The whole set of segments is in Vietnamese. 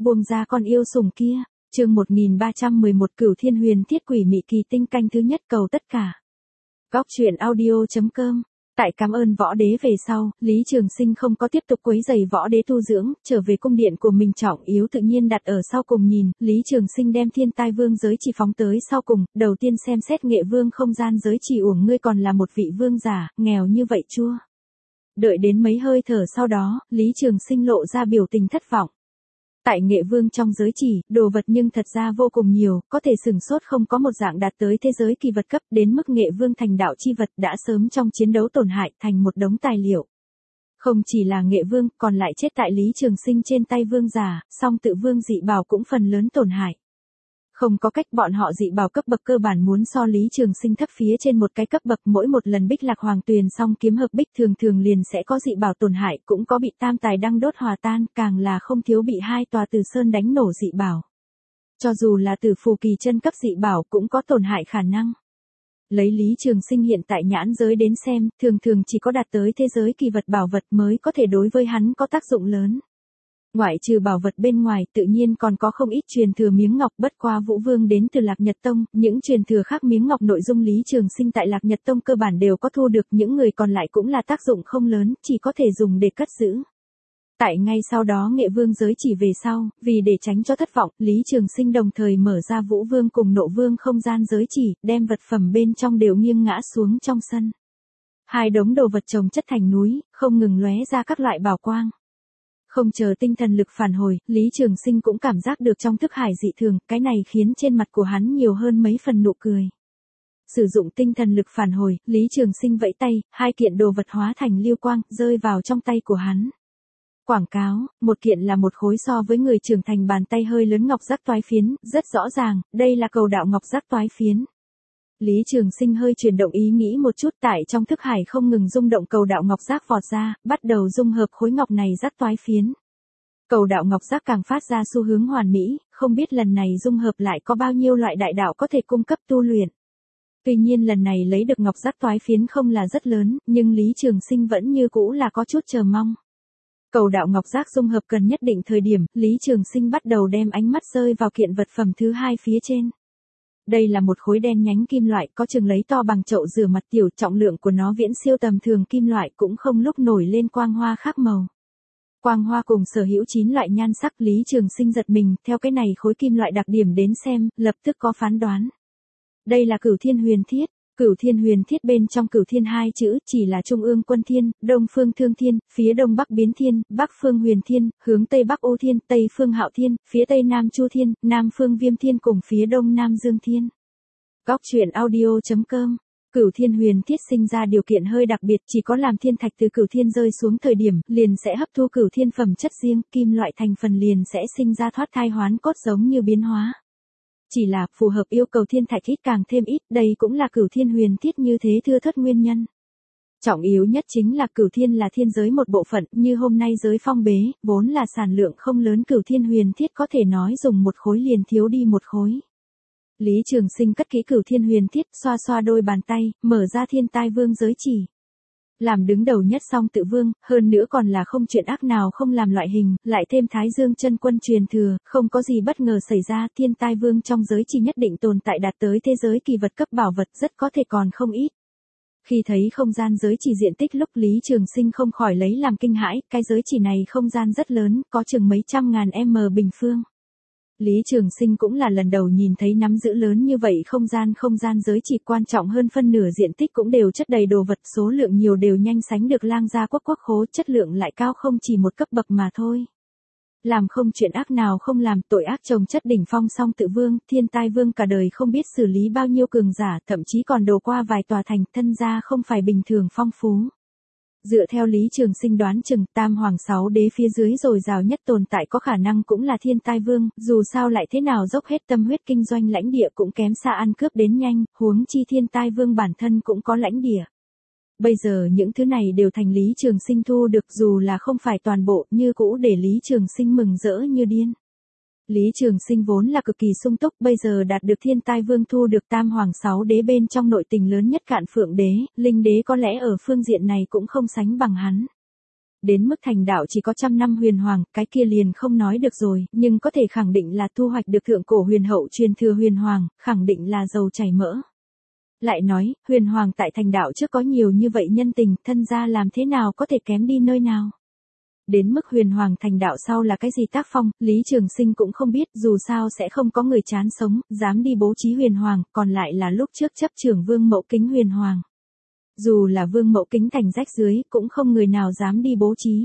buông ra con yêu sủng kia. Chương 1311 Cửu Thiên Huyền Thiết Quỷ Mị Kỳ Tinh canh thứ nhất cầu tất cả. Góc truyện audio.com. Tại cảm ơn võ đế về sau, Lý Trường Sinh không có tiếp tục quấy rầy võ đế tu dưỡng, trở về cung điện của mình trọng yếu tự nhiên đặt ở sau cùng nhìn, Lý Trường Sinh đem Thiên Tai Vương giới chỉ phóng tới sau cùng, đầu tiên xem xét Nghệ Vương không gian giới chỉ uổng ngươi còn là một vị vương giả, nghèo như vậy chua. Đợi đến mấy hơi thở sau đó, Lý Trường Sinh lộ ra biểu tình thất vọng. Tại Nghệ Vương trong giới chỉ, đồ vật nhưng thật ra vô cùng nhiều, có thể sửng sốt không có một dạng đạt tới thế giới kỳ vật cấp đến mức Nghệ Vương thành đạo chi vật đã sớm trong chiến đấu tổn hại thành một đống tài liệu. Không chỉ là Nghệ Vương, còn lại chết tại Lý Trường Sinh trên tay vương giả, song tự vương dị bảo cũng phần lớn tổn hại. Không có cách bọn họ dị bảo cấp bậc cơ bản muốn so Lý Trường Sinh thấp phía trên một cái cấp bậc mỗi một lần Bích Lạc Hoàng Tuyền song kiếm hợp bích thường liền sẽ có dị bảo tổn hại cũng có bị tam tài đăng đốt hòa tan càng là không thiếu bị hai tòa từ sơn đánh nổ dị bảo. Cho dù là từ phù kỳ chân cấp dị bảo cũng có tổn hại khả năng. Lấy Lý Trường Sinh hiện tại nhãn giới đến xem thường chỉ có đạt tới thế giới kỳ vật bảo vật mới có thể đối với hắn có tác dụng lớn. Ngoại trừ bảo vật bên ngoài tự nhiên còn có không ít truyền thừa miếng ngọc bất qua Vũ Vương đến từ Lạc Nhật Tông, những truyền thừa khác miếng ngọc nội dung Lý Trường Sinh tại Lạc Nhật Tông cơ bản đều có thu được những người còn lại cũng là tác dụng không lớn, chỉ có thể dùng để cất giữ. Tại ngay sau đó Nghệ Vương giới chỉ về sau, vì để tránh cho thất vọng, Lý Trường Sinh đồng thời mở ra Vũ Vương cùng Nộ Vương không gian giới chỉ, đem vật phẩm bên trong đều nghiêng ngã xuống trong sân. Hai đống đồ vật chồng chất thành núi, không ngừng lóe ra các loại bảo quang. Không chờ tinh thần lực phản hồi, Lý Trường Sinh cũng cảm giác được trong thức hải dị thường, cái này khiến trên mặt của hắn nhiều hơn mấy phần nụ cười. Sử dụng tinh thần lực phản hồi, Lý Trường Sinh vẫy tay, hai kiện đồ vật hóa thành lưu quang, rơi vào trong tay của hắn. Quảng cáo, một kiện là một khối so với người trưởng thành bàn tay hơi lớn ngọc giác toái phiến, rất rõ ràng, đây là cầu đạo ngọc giác toái phiến. Lý Trường Sinh hơi chuyển động ý nghĩ một chút tại trong thức hải không ngừng rung động cầu đạo ngọc giác vọt ra, bắt đầu dung hợp khối ngọc này giác toái phiến. Cầu đạo ngọc giác càng phát ra xu hướng hoàn mỹ, không biết lần này dung hợp lại có bao nhiêu loại đại đạo có thể cung cấp tu luyện. Tuy nhiên lần này lấy được ngọc giác toái phiến không là rất lớn, nhưng Lý Trường Sinh vẫn như cũ là có chút chờ mong. Cầu đạo ngọc giác dung hợp cần nhất định thời điểm, Lý Trường Sinh bắt đầu đem ánh mắt rơi vào kiện vật phẩm thứ hai phía trên. Đây là một khối đen nhánh kim loại có chừng lấy to bằng chậu rửa mặt tiểu, trọng lượng của nó viễn siêu tầm thường kim loại cũng không lúc nổi lên quang hoa khác màu. Quang hoa cùng sở hữu 9 loại nhan sắc Lý Trường Sinh giật mình, theo cái này khối kim loại đặc điểm đến xem, lập tức có phán đoán. Đây là Cửu Thiên Huyền Thiết. Cửu Thiên Huyền Thiết bên trong Cửu Thiên hai chữ chỉ là Trung ương Quân Thiên, Đông phương Thương Thiên, phía Đông Bắc Biến Thiên, Bắc phương Huyền Thiên, hướng Tây Bắc Ô Thiên, Tây phương Hạo Thiên, phía Tây Nam Chu Thiên, Nam phương Viêm Thiên cùng phía Đông Nam Dương Thiên. Góc truyện audio.com. Cửu Thiên Huyền Thiết sinh ra điều kiện hơi đặc biệt, chỉ có làm thiên thạch từ Cửu Thiên rơi xuống thời điểm, liền sẽ hấp thu Cửu Thiên phẩm chất riêng, kim loại thành phần liền sẽ sinh ra thoát thai hoán cốt giống như biến hóa. Chỉ là phù hợp yêu cầu thiên thạch ít càng thêm ít, đây cũng là Cửu Thiên Huyền Thiết như thế thưa thớt nguyên nhân. Trọng yếu nhất chính là Cửu Thiên là thiên giới một bộ phận, như hôm nay giới phong bế, vốn là sản lượng không lớn Cửu Thiên Huyền Thiết có thể nói dùng một khối liền thiếu đi một khối. Lý Trường Sinh cất kỹ Cửu Thiên Huyền Thiết, xoa xoa đôi bàn tay, mở ra Thiên Tai Vương giới chỉ. Làm đứng đầu nhất song tự vương, hơn nữa còn là không chuyện ác nào không làm loại hình, lại thêm Thái Dương chân quân truyền thừa, không có gì bất ngờ xảy ra, Thiên Tai Vương trong giới chỉ nhất định tồn tại đạt tới thế giới kỳ vật cấp bảo vật rất có thể còn không ít. Khi thấy không gian giới chỉ diện tích lúc Lý Trường Sinh không khỏi lấy làm kinh hãi, cái giới chỉ này không gian rất lớn, có chừng mấy trăm ngàn m bình phương. Lý Trường Sinh cũng là lần đầu nhìn thấy nắm giữ lớn như vậy không gian giới chỉ quan trọng hơn phân nửa diện tích cũng đều chất đầy đồ vật số lượng nhiều đều nhanh sánh được Lang Gia quốc khố chất lượng lại cao không chỉ một cấp bậc mà thôi. Làm không chuyện ác nào không làm tội ác chồng chất đỉnh phong song tự vương, Thiên Tai Vương cả đời không biết xử lý bao nhiêu cường giả thậm chí còn đổ qua vài tòa thành thân gia không phải bình thường phong phú. Dựa theo Lý Trường Sinh đoán chừng Tam Hoàng 6 đế phía dưới dồi dào nhất tồn tại có khả năng cũng là Thiên Tai Vương, dù sao lại thế nào dốc hết tâm huyết kinh doanh lãnh địa cũng kém xa ăn cướp đến nhanh, huống chi Thiên Tai Vương bản thân cũng có lãnh địa. Bây giờ những thứ này đều thành Lý Trường Sinh thu được dù là không phải toàn bộ như cũ để Lý Trường Sinh mừng rỡ như điên. Lý Trường Sinh vốn là cực kỳ sung túc, bây giờ đạt được Thiên Tai Vương thu được Tam Hoàng 6 đế bên trong nội tình lớn nhất Cạn Phượng đế, Linh đế có lẽ ở phương diện này cũng không sánh bằng hắn. Đến mức thành đạo chỉ có 100 năm huyền hoàng, cái kia liền không nói được rồi, nhưng có thể khẳng định là thu hoạch được thượng cổ huyền hậu truyền thừa huyền hoàng, khẳng định là dầu chảy mỡ. Lại nói, huyền hoàng tại thành đạo trước có nhiều như vậy nhân tình, thân gia làm thế nào có thể kém đi nơi nào. Đến mức huyền hoàng thành đạo sau là cái gì tác phong, Lý Trường Sinh cũng không biết, dù sao sẽ không có người chán sống, dám đi bố trí huyền hoàng, còn lại là lúc trước chấp trưởng Vương Mậu Kính huyền hoàng. Dù là Vương Mậu Kính thành rách dưới, cũng không người nào dám đi bố trí.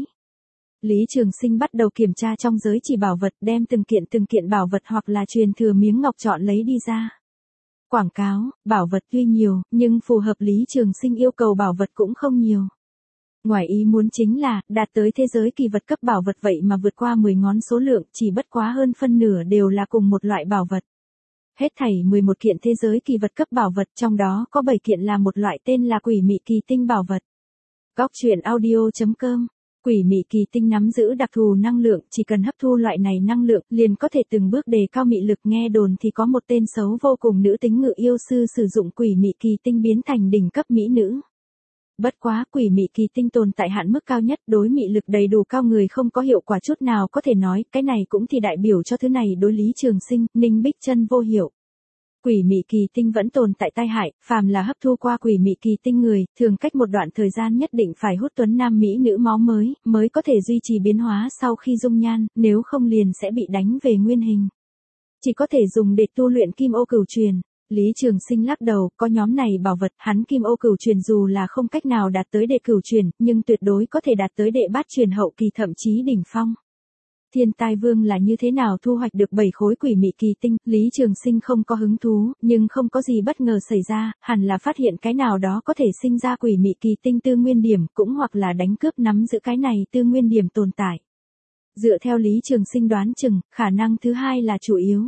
Lý Trường Sinh bắt đầu kiểm tra trong giới chỉ bảo vật, đem từng kiện bảo vật hoặc là truyền thừa miếng ngọc chọn lấy đi ra. Quảng cáo, bảo vật tuy nhiều, nhưng phù hợp Lý Trường Sinh yêu cầu bảo vật cũng không nhiều. Ngoài ý muốn chính là, đạt tới thế giới kỳ vật cấp bảo vật vậy mà vượt qua 10 ngón số lượng, chỉ bất quá hơn phân nửa đều là cùng một loại bảo vật. Hết thảy 11 kiện thế giới kỳ vật cấp bảo vật, trong đó có 7 kiện là một loại tên là Quỷ Mị Kỳ Tinh bảo vật. Góc truyện audio.com. Quỷ Mị Kỳ Tinh nắm giữ đặc thù năng lượng, chỉ cần hấp thu loại này năng lượng, liền có thể từng bước đề cao mị lực. Nghe đồn thì có một tên xấu vô cùng nữ tính ngự yêu sư sử dụng Quỷ Mị Kỳ Tinh biến thành đỉnh cấp mỹ nữ. Bất quá, Quỷ Mị Kỳ Tinh tồn tại hạn mức cao nhất, đối mị lực đầy đủ cao người không có hiệu quả chút nào, có thể nói, cái này cũng thì đại biểu cho thứ này đối Lý Trường Sinh, Ninh Bích Chân vô hiệu. Quỷ Mị Kỳ Tinh vẫn tồn tại tai hại, phàm là hấp thu qua Quỷ Mị Kỳ Tinh người, thường cách một đoạn thời gian nhất định phải hút tuấn nam mỹ nữ máu mới có thể duy trì biến hóa sau khi dung nhan, nếu không liền sẽ bị đánh về nguyên hình. Chỉ có thể dùng để tu luyện Kim Ô Cửu Truyền. Lý Trường Sinh lắc đầu, có nhóm này bảo vật, hắn Kim Ô Cửu Truyền dù là không cách nào đạt tới đệ cửu truyền, nhưng tuyệt đối có thể đạt tới đệ bát truyền hậu kỳ thậm chí đỉnh phong. Thiên Tai Vương là như thế nào thu hoạch được 7 khối Quỷ Mị Kỳ Tinh, Lý Trường Sinh không có hứng thú, nhưng không có gì bất ngờ xảy ra, hẳn là phát hiện cái nào đó có thể sinh ra Quỷ Mị Kỳ Tinh tư nguyên điểm, cũng hoặc là đánh cướp nắm giữ cái này tư nguyên điểm tồn tại. Dựa theo Lý Trường Sinh đoán chừng, khả năng thứ hai là chủ yếu.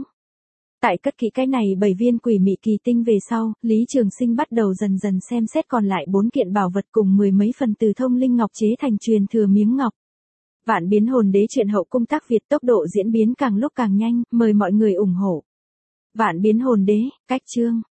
Tại cất kỹ cái này 7 viên Quỷ Mị Kỳ Tinh về sau, Lý Trường Sinh bắt đầu dần dần xem xét còn lại 4 kiện bảo vật cùng 10 mấy phần từ thông linh ngọc chế thành truyền thừa miếng ngọc. Vạn Biến Hồn Đế truyện hậu cung tác Việt, tốc độ diễn biến càng lúc càng nhanh, mời mọi người ủng hộ. Vạn Biến Hồn Đế, cách chương.